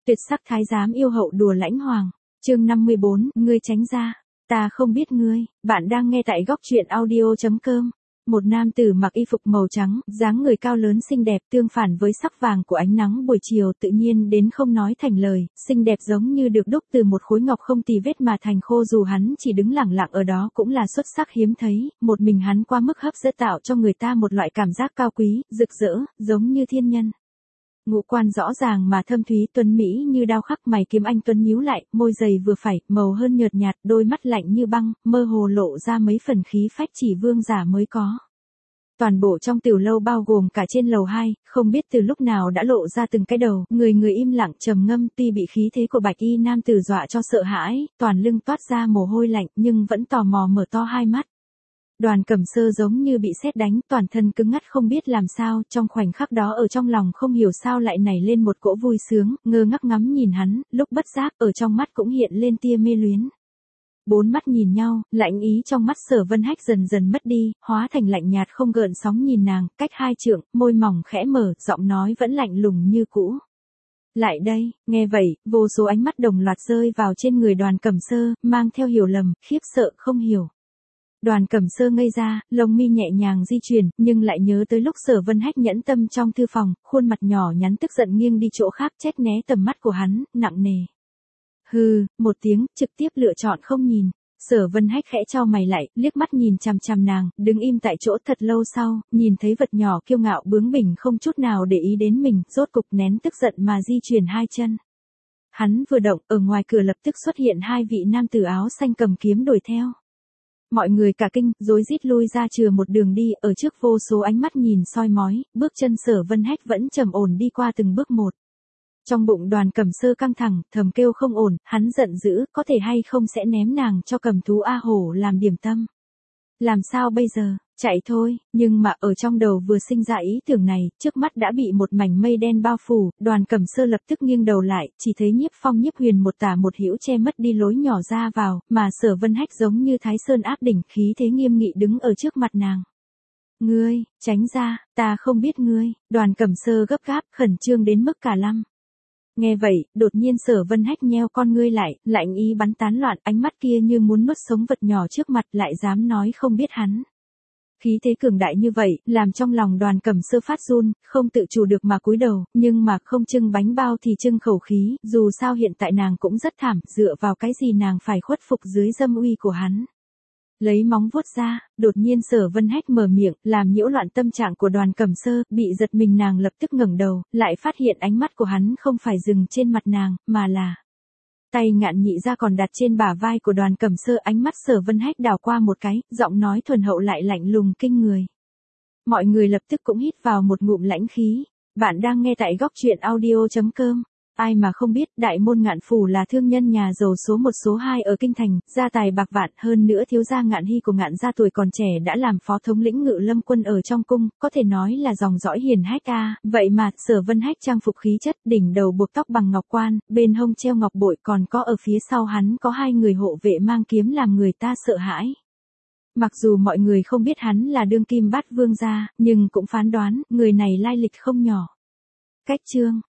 Tuyệt sắc thái giám yêu hậu đùa lãnh hoàng. Chương 54, ngươi tránh ra. Ta không biết ngươi. Bạn đang nghe tại góc truyện audio.com. Một nam tử mặc y phục màu trắng, dáng người cao lớn xinh đẹp, tương phản với sắc vàng của ánh nắng buổi chiều, tự nhiên đến không nói thành lời, xinh đẹp giống như được đúc từ một khối ngọc không tì vết mà thành khô, dù hắn chỉ đứng lặng lặng ở đó cũng là xuất sắc hiếm thấy, một mình hắn qua mức hấp dẫn tạo cho người ta một loại cảm giác cao quý, rực rỡ, giống như thiên nhân. Ngũ quan rõ ràng mà thâm thúy, tuấn mỹ như đao khắc, mày kiếm anh tuấn nhíu lại, môi dày vừa phải, màu hơn nhợt nhạt, đôi mắt lạnh như băng, mơ hồ lộ ra mấy phần khí phách chỉ vương giả mới có. Toàn bộ trong tiểu lâu bao gồm cả trên lầu 2, không biết từ lúc nào đã lộ ra từng cái đầu, người im lặng trầm ngâm, tuy bị khí thế của bạch y nam tử dọa cho sợ hãi, toàn lưng toát ra mồ hôi lạnh nhưng vẫn tò mò mở to hai mắt. Đoàn Cẩm Sơ giống như bị sét đánh, toàn thân cứng ngắt không biết làm sao, trong khoảnh khắc đó ở trong lòng không hiểu sao lại nảy lên một cỗ vui sướng, ngơ ngác ngắm nhìn hắn, lúc bất giác ở trong mắt cũng hiện lên tia mê luyến. Bốn mắt nhìn nhau, lạnh ý trong mắt Sở Vân Hách dần dần mất đi, hóa thành lạnh nhạt không gợn sóng nhìn nàng, cách 2 trượng, môi mỏng khẽ mở, giọng nói vẫn lạnh lùng như cũ. Lại đây. Nghe vậy, vô số ánh mắt đồng loạt rơi vào trên người Đoàn Cẩm Sơ, mang theo hiểu lầm, khiếp sợ không hiểu. Đoàn Cẩm Sơ ngây ra, lông mi nhẹ nhàng di chuyển, nhưng lại nhớ tới lúc Sở Vân Hách nhẫn tâm trong thư phòng, khuôn mặt nhỏ nhắn tức giận nghiêng đi chỗ khác, trách né tầm mắt của hắn, nặng nề. Hừ, một tiếng, trực tiếp lựa chọn không nhìn. Sở Vân Hách khẽ chau mày lại, liếc mắt nhìn chằm chằm nàng, đứng im tại chỗ thật lâu sau, nhìn thấy vật nhỏ kiêu ngạo bướng bỉnh không chút nào để ý đến mình, rốt cục nén tức giận mà di chuyển 2 chân. Hắn vừa động, ở ngoài cửa lập tức xuất hiện 2 vị nam tử áo xanh cầm kiếm đuổi theo. Mọi người cả kinh, rối rít lui ra chừa một đường đi, ở trước vô số ánh mắt nhìn soi mói, bước chân Sở Vân Hách vẫn trầm ổn đi qua từng bước một. Trong bụng Đoàn Cẩm Sơ căng thẳng, thầm kêu không ổn, hắn giận dữ, có thể hay không sẽ ném nàng cho cầm thú A Hổ làm điểm tâm. Làm sao bây giờ, chạy thôi, nhưng mà ở trong đầu vừa sinh ra ý tưởng này, trước mắt đã bị một mảnh mây đen bao phủ, Đoàn Cẩm Sơ lập tức nghiêng đầu lại, chỉ thấy Nhiếp Phong Nhiếp Huyền một tả một hữu che mất đi lối nhỏ ra vào, mà Sở Vân Hách giống như Thái Sơn áp đỉnh, khí thế nghiêm nghị đứng ở trước mặt nàng. Ngươi, tránh ra, ta không biết ngươi. Đoàn Cẩm Sơ gấp gáp, khẩn trương đến mức cả lăm. Nghe vậy, đột nhiên Sở Vân Hách nheo con ngươi lại, lạnh ý bắn tán loạn, ánh mắt kia như muốn nuốt sống vật nhỏ trước mặt, lại dám nói không biết hắn. Khí thế cường đại như vậy, làm trong lòng Đoàn Cẩm Sơ phát run, không tự chủ được mà cúi đầu, nhưng mà không trưng bánh bao thì trưng khẩu khí, dù sao hiện tại nàng cũng rất thảm, dựa vào cái gì nàng phải khuất phục dưới dâm uy của hắn. Lấy móng vuốt ra, đột nhiên Sở Vân Hách mở miệng, làm nhiễu loạn tâm trạng của Đoàn Cẩm Sơ, bị giật mình nàng lập tức ngẩng đầu, lại phát hiện ánh mắt của hắn không phải dừng trên mặt nàng, mà là tay ngạn nhị ra còn đặt trên bả vai của Đoàn Cẩm Sơ, ánh mắt Sở Vân Hách đảo qua một cái, giọng nói thuần hậu lại lạnh lùng kinh người. Mọi người lập tức cũng hít vào một ngụm lãnh khí. Bạn đang nghe tại góc truyện audio.com. Ai mà không biết, Đại Môn Ngạn Phủ là thương nhân nhà giàu số 1 số 2 ở kinh thành, gia tài bạc vạn, hơn nữa thiếu gia Ngạn Hy của Ngạn gia tuổi còn trẻ đã làm phó thống lĩnh Ngự Lâm quân ở trong cung, có thể nói là dòng dõi hiền hách a. Vậy mà, Sở Vân Hách trang phục khí chất, đỉnh đầu buộc tóc bằng ngọc quan, bên hông treo ngọc bội, còn có ở phía sau hắn có 2 người hộ vệ mang kiếm làm người ta sợ hãi. Mặc dù mọi người không biết hắn là đương kim bát vương gia, nhưng cũng phán đoán, người này lai lịch không nhỏ. Cách chương